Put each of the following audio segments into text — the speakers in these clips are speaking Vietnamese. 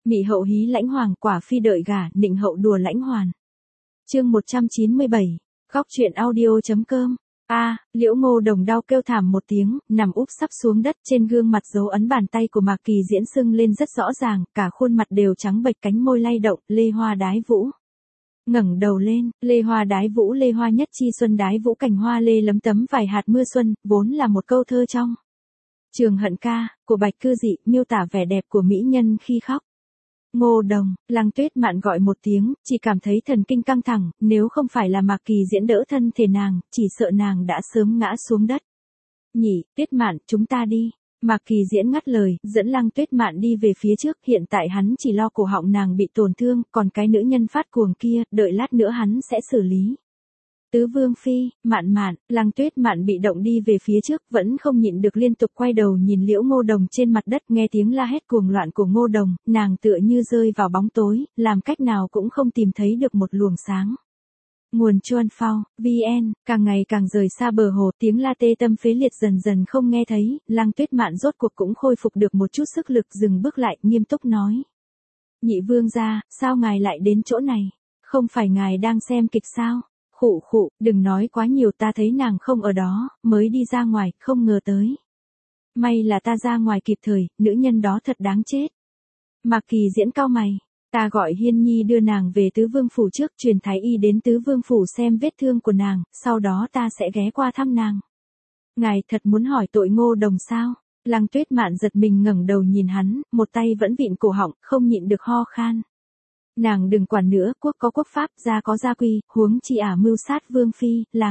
Mị hậu hí lãnh hoàng, quả phi đợi gả, nịnh hậu đùa lãnh hoàn. Chương 197. Góc truyện audio.com. Liễu Ngô Đồng đau kêu thảm một tiếng, nằm úp sắp xuống đất, trên gương mặt dấu ấn bàn tay của Mạc Kỳ Diễn sưng lên rất rõ ràng, cả khuôn mặt đều trắng bệch, cánh môi lay động, lê hoa đái vũ. Ngẩng đầu lên, lê hoa đái vũ, lê hoa nhất chi xuân đái vũ, cành hoa lê lấm tấm vài hạt mưa xuân, vốn là một câu thơ trong Trường Hận Ca của Bạch Cư Dị, miêu tả vẻ đẹp của mỹ nhân khi khóc. Ngô Đồng, Lăng Tuyết Mạn gọi một tiếng, chỉ cảm thấy thần kinh căng thẳng, nếu không phải là Mạc Kỳ Diễn đỡ thân thể nàng, chỉ sợ nàng đã sớm ngã xuống đất. Nhỉ, Tuyết Mạn, chúng ta đi. Mạc Kỳ Diễn ngắt lời, dẫn Lăng Tuyết Mạn đi về phía trước, hiện tại hắn chỉ lo cổ họng nàng bị tổn thương, còn cái nữ nhân phát cuồng kia, đợi lát nữa hắn sẽ xử lý. Tứ Vương Phi, Mạn Mạn, Lăng Tuyết Mạn bị động đi về phía trước, vẫn không nhịn được liên tục quay đầu nhìn Liễu Ngô Đồng trên mặt đất, nghe tiếng la hét cuồng loạn của Ngô Đồng, nàng tựa như rơi vào bóng tối, làm cách nào cũng không tìm thấy được một luồng sáng. Nguồn Chuan Phao, VN, càng ngày càng rời xa bờ hồ, tiếng la tê tâm phế liệt dần dần không nghe thấy, Lăng Tuyết Mạn rốt cuộc cũng khôi phục được một chút sức lực, dừng bước lại, nghiêm túc nói. Nhị vương gia, sao ngài lại đến chỗ này? Không phải ngài đang xem kịch sao? Khụ, đừng nói quá nhiều, ta thấy nàng không ở đó, mới đi ra ngoài, không ngờ tới. May là ta ra ngoài kịp thời, nữ nhân đó thật đáng chết. Mạc Kỳ Diễn cau mày, ta gọi Hiên Nhi đưa nàng về Tứ Vương Phủ trước, truyền thái y đến Tứ Vương Phủ xem vết thương của nàng, sau đó ta sẽ ghé qua thăm nàng. Ngài thật muốn hỏi tội Ngô Đồng sao? Lăng Tuyết Mạn giật mình ngẩng đầu nhìn hắn, một tay vẫn vịn cổ họng, không nhịn được ho khan. Nàng đừng quản nữa, quốc có quốc pháp, gia có gia quy, huống chi mưu sát Vương Phi, là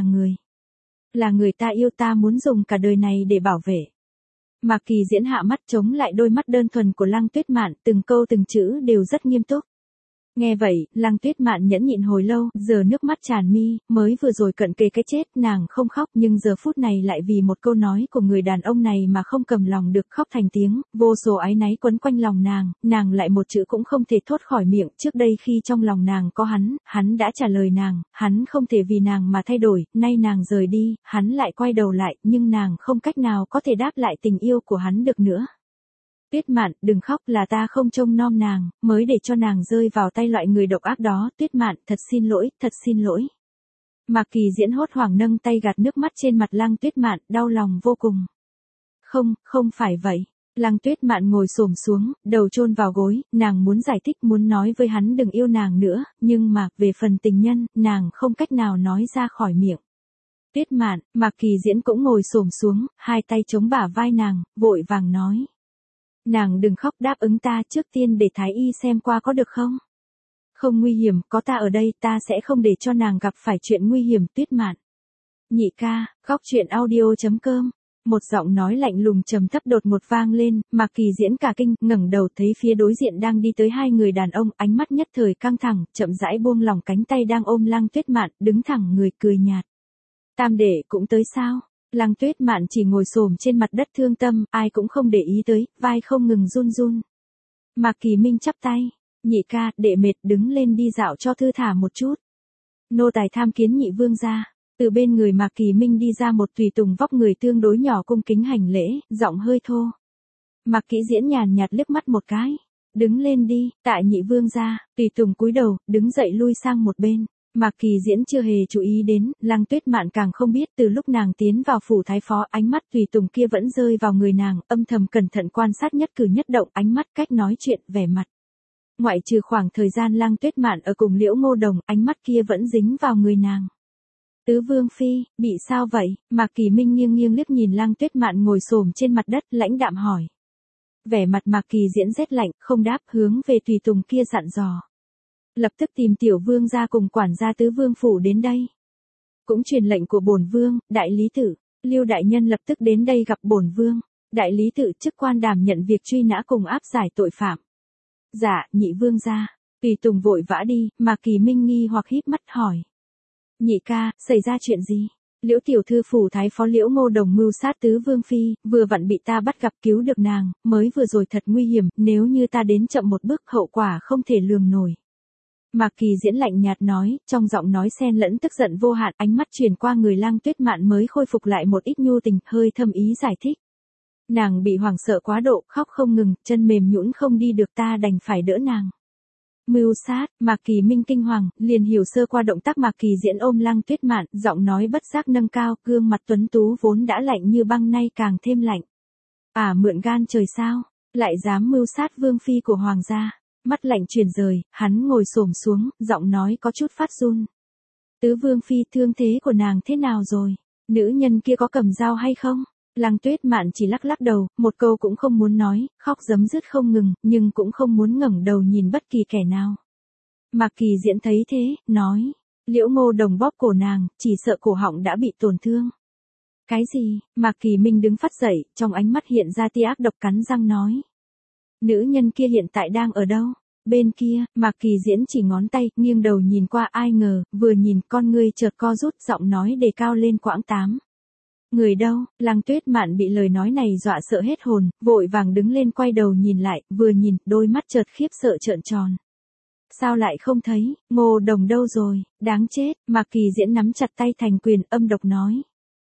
người ta yêu, ta muốn dùng cả đời này để bảo vệ. Mạc Kỳ Diễn hạ mắt chống lại đôi mắt đơn thuần của Lăng Tuyết Mạn, từng câu từng chữ đều rất nghiêm túc. Nghe vậy, Lăng Tuyết Mạn nhẫn nhịn hồi lâu, giờ nước mắt tràn mi, mới vừa rồi cận kề cái chết, nàng không khóc, nhưng giờ phút này lại vì một câu nói của người đàn ông này mà không cầm lòng được, khóc thành tiếng, vô số áy náy quấn quanh lòng nàng lại một chữ cũng không thể thốt khỏi miệng, trước đây khi trong lòng nàng có hắn đã trả lời nàng, hắn không thể vì nàng mà thay đổi, nay nàng rời đi, hắn lại quay đầu lại, nhưng nàng không cách nào có thể đáp lại tình yêu của hắn được nữa. Tuyết Mạn, đừng khóc, là ta không trông nom nàng, mới để cho nàng rơi vào tay loại người độc ác đó, Tuyết Mạn, thật xin lỗi. Mạc Kỳ Diễn hốt hoảng nâng tay gạt nước mắt trên mặt Lăng Tuyết Mạn, đau lòng vô cùng. Không phải vậy. Lăng Tuyết Mạn ngồi xổm xuống, đầu chôn vào gối, nàng muốn giải thích, muốn nói với hắn đừng yêu nàng nữa, nhưng mà, về phần tình nhân, nàng không cách nào nói ra khỏi miệng. Tuyết Mạn, Mạc Kỳ Diễn cũng ngồi xổm xuống, hai tay chống bả vai nàng, vội vàng nói. Nàng đừng khóc, đáp ứng ta, trước tiên để thái y xem qua có được không? Không nguy hiểm, có ta ở đây, ta sẽ không để cho nàng gặp phải chuyện nguy hiểm. Tuyết Mạn. Nhị ca, góc truyện audio.com. Một giọng nói lạnh lùng trầm thấp đột ngột vang lên, Mạc Kỳ Diễn cả kinh, ngẩng đầu thấy phía đối diện đang đi tới hai người đàn ông, ánh mắt nhất thời căng thẳng, chậm rãi buông lỏng cánh tay đang ôm Lăng Tuyết Mạn, đứng thẳng người cười nhạt. Tam đệ cũng tới sao? Lăng Tuyết Mạn chỉ ngồi xổm trên mặt đất thương tâm, ai cũng không để ý tới, vai không ngừng run. Mạc Kỳ Minh chắp tay, nhị ca, đệ mệt, đứng lên đi dạo cho thư thả một chút. Nô tài tham kiến nhị vương gia. Từ bên người Mạc Kỳ Minh đi ra một tùy tùng vóc người tương đối nhỏ cung kính hành lễ, giọng hơi thô. Mạc Kỳ Diễn nhàn nhạt liếc mắt một cái. Đứng lên đi, tại nhị vương gia, tùy tùng cúi đầu, đứng dậy lui sang một bên. Mạc Kỳ Diễn chưa hề chú ý đến, Lăng Tuyết Mạn càng không biết, từ lúc nàng tiến vào phủ thái phó, ánh mắt tùy tùng kia vẫn rơi vào người nàng, âm thầm cẩn thận quan sát nhất cử nhất động, ánh mắt, cách nói chuyện, vẻ mặt. Ngoại trừ khoảng thời gian Lăng Tuyết Mạn ở cùng Liễu Ngô Đồng, ánh mắt kia vẫn dính vào người nàng. Tứ Vương Phi, bị sao vậy? Mạc Kỳ Minh nghiêng liếc nhìn Lăng Tuyết Mạn ngồi xổm trên mặt đất, lãnh đạm hỏi. Vẻ mặt Mạc Kỳ Diễn rét lạnh, không đáp, hướng về tùy tùng kia dặn dò. Lập tức tìm tiểu vương gia cùng quản gia Tứ Vương Phủ đến đây. Cũng truyền lệnh của bổn vương, đại lý tự, Lưu đại nhân lập tức đến đây gặp bổn vương. Đại lý tự chức quan đảm nhận việc truy nã cùng áp giải tội phạm. Dạ, nhị vương gia. Tùy tùng vội vã đi, Mạc Kỳ Minh nghi hoặc híp mắt hỏi. Nhị ca, xảy ra chuyện gì? Liễu tiểu thư phủ thái phó Liễu Ngô Đồng mưu sát Tứ Vương Phi, vừa vặn bị ta bắt gặp, cứu được nàng, mới vừa rồi thật nguy hiểm, nếu như ta đến chậm một bước hậu quả không thể lường nổi. Mạc Kỳ Diễn lạnh nhạt nói, trong giọng nói xen lẫn tức giận vô hạn, ánh mắt chuyển qua người Lăng Tuyết Mạn mới khôi phục lại một ít nhu tình, hơi thâm ý giải thích. Nàng bị hoảng sợ quá độ, khóc không ngừng, chân mềm nhũn không đi được, ta đành phải đỡ nàng. Mưu sát, Mạc Kỳ Minh kinh hoàng, liền hiểu sơ qua động tác Mạc Kỳ Diễn ôm Lăng Tuyết Mạn, giọng nói bất giác nâng cao, gương mặt tuấn tú vốn đã lạnh như băng nay càng thêm lạnh. Mượn gan trời sao, lại dám mưu sát vương phi của hoàng gia. Mắt lạnh chuyển rời, hắn ngồi xổm xuống, giọng nói có chút phát run. Tứ vương phi, thương thế của nàng thế nào rồi? Nữ nhân kia có cầm dao hay không? Lăng Tuyết Mạn chỉ lắc lắc đầu, một câu cũng không muốn nói, khóc rấm rứt không ngừng, nhưng cũng không muốn ngẩng đầu nhìn bất kỳ kẻ nào. Mạc Kỳ Diễn thấy thế, nói, Liễu Ngô Đồng bóp cổ nàng, chỉ sợ cổ họng đã bị tổn thương. Cái gì? Mạc Kỳ Minh đứng phắt dậy, trong ánh mắt hiện ra tia ác độc, cắn răng nói. Nữ nhân kia hiện tại đang ở đâu? Bên kia, Mạc Kỳ Diễn chỉ ngón tay, nghiêng đầu nhìn qua, ai ngờ, vừa nhìn con ngươi chợt co rút, giọng nói đề cao lên quãng 8. Người đâu? Lăng Tuyết Mạn bị lời nói này dọa sợ hết hồn, vội vàng đứng lên quay đầu nhìn lại, vừa nhìn, đôi mắt chợt khiếp sợ trợn tròn. Sao lại không thấy, Ngô Đồng đâu rồi, đáng chết, Mạc Kỳ Diễn nắm chặt tay thành quyền, âm độc nói.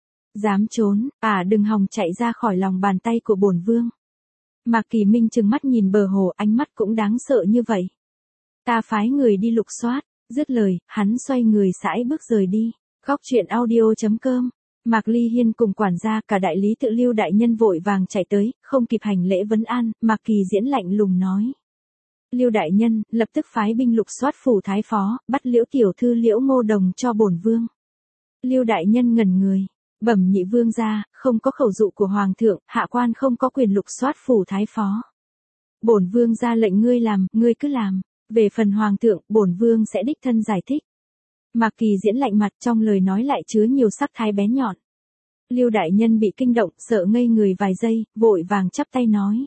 Dám trốn, đừng hòng chạy ra khỏi lòng bàn tay của bổn vương. Mạc Kỳ Minh trừng mắt nhìn bờ hồ, ánh mắt cũng đáng sợ như vậy. Ta phái người đi lục soát, dứt lời, hắn xoay người sải bước rời đi. Góc truyện audio.com. Mạc Ly Hiên cùng quản gia, cả đại lý tự Lưu đại nhân vội vàng chạy tới, không kịp hành lễ vấn an, Mạc Kỳ Diễn lạnh lùng nói. Lưu đại nhân, lập tức phái binh lục soát phủ thái phó, bắt Liễu tiểu thư Liễu Ngô Đồng cho bổn vương. Lưu đại nhân ngẩn người. Bẩm nhị vương gia, không có khẩu dụ của hoàng thượng, hạ quan không có quyền lục soát phủ thái phó. Bổn vương ra lệnh ngươi làm, ngươi cứ làm. Về phần hoàng thượng, bổn vương sẽ đích thân giải thích. Mạc Kỳ Diễn lạnh mặt, trong lời nói lại chứa nhiều sắc thái bén nhọn. Lưu đại nhân bị kinh động, sợ ngây người vài giây, vội vàng chắp tay nói.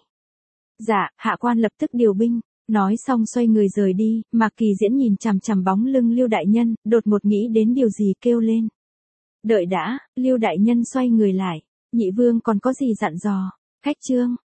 Dạ, hạ quan lập tức điều binh. Nói xong xoay người rời đi, Mạc Kỳ Diễn nhìn chằm chằm bóng lưng Lưu đại nhân, đột ngột nghĩ đến điều gì kêu lên. Đợi đã, Lưu đại nhân xoay người lại, nhị vương còn có gì dặn dò? Khách trương,